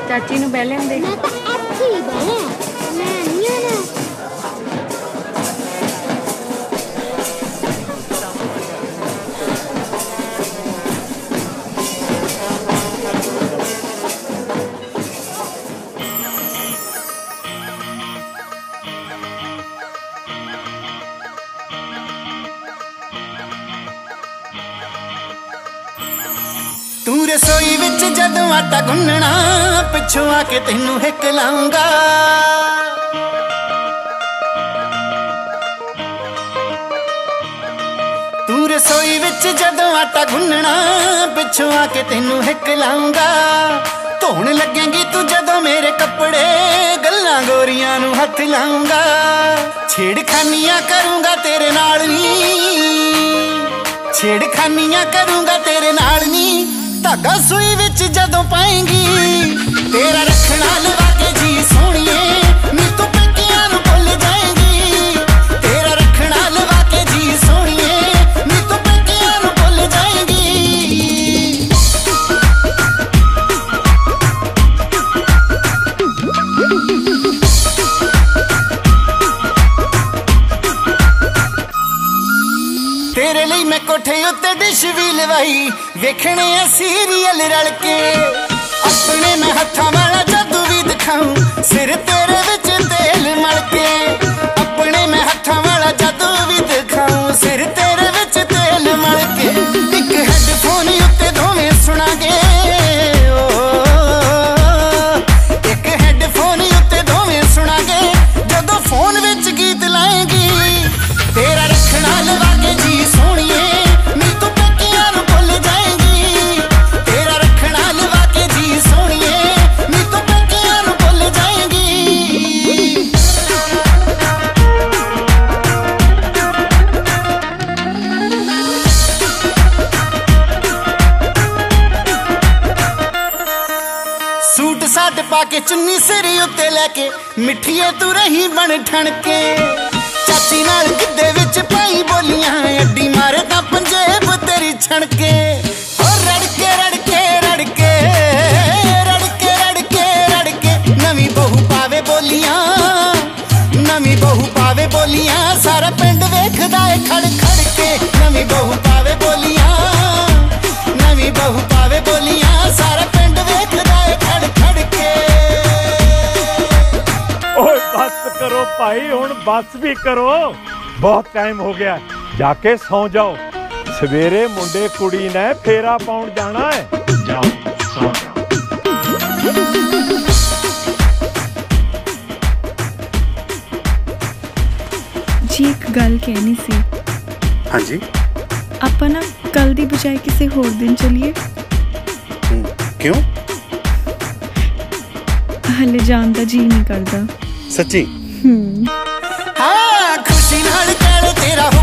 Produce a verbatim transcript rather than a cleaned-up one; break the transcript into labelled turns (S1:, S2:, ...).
S1: ਚਾਚੀ ਨੂੰ ਬਹਿ ਲੈਂਦੇ।
S2: ਮੈਂ ਤਾਂ ਇੱਥੇ ਹੀ ਬਹਿਣਾ, ਮੈਂ ਨਹੀਂ ਆਣਾ।
S3: तू रसोई विच जदों आटा गुन्नना पिछों आके तैनू हिक लाऊंगा। तू रसोई विच जदों आटा गुन्नना पिछों आके तैनू हिक लाऊंगा। धोण लगेंगी तू जदों मेरे कपड़े गल्लां गोरियां नू हथ लाऊंगा। छेड़खानियां करूंगा तेरे नाल नी, छेड़खानियां करूंगा तेरे नाल नी। धागा सूई विच जदों पाएंगी तेरा रखना लवा के जी सोहणीए, नी तू पेकियां नू भुल जाएंगी। तेरा रखना लवा के जी सोहणीए, नी तू पेकियां नू भुल जाएंगी। तेरे लिए मैं कोठे उत्ते डिश भी लवाई, वेखने आ सीरियल रल के। अपने मैं हत्थां वाला जादू भी दिखाऊं, सिर तेरे विच तेल मल के। अपने मैं हत्थां वाला जादू भी दिखाऊं, सिर तेरे विच तेल मल के। एक हैडफोन उत्ते दोवें सुनांगे, एक हैडफोन उत्ते दोवें सुनांगे। जदों फोन विच गीत लाएंगी तेरा रखना लवा के जी सोहणीए, नी तू पेकियां नू भुल जाएंगी। तेरा रखना लवा के जी सोहणीए, नी तू पेकियां नू भुल जाएंगी। सूट साट पाके चुन्नी सिर उत्ते लैके मिठिए तू रही बन ठण के। चाची नाल गिद्धे विच पाई बोलियां, अड्डी मारे तां पंजेब तेरी छणके। ओ रड़के रड़के रड़के रड़के रड़के रड़के नवीं बहू पावे बोलियां, नवीं बहू पावे बोलियां। सारा पिंड वेखदा ए खड़ खड़ के, नवीं बहू पावे बोलियां, नवीं बहू पावे बोलियां। सारा पिंड वेखदा ए खड़ खड़ के।
S4: ओए बस करो भाई, हुण बस भी करो, बहुत टाइम हो गया। जाके सौ जाओ, सवेरे मुंडे कुड़ी ने फेरा पाउण जाना है। जाओ सौ जाओ।
S1: जी एक गल कहनी सी।
S5: हाँ जी।
S1: ਆਪਾਂ ਨਾ ਕੱਲ ਦੀ ਬਜਾਏ ਕਿਸੇ ਹੋਰ ਦਿਨ ਚਲੀਏ।
S5: क्यों?
S1: ਹਲੇ ਜਾਣ ਦਾ ਜੀ ਨਹੀਂ ਕਰਦਾ।
S5: सच्ची?
S3: हाँ खुशी नाल कल तेरा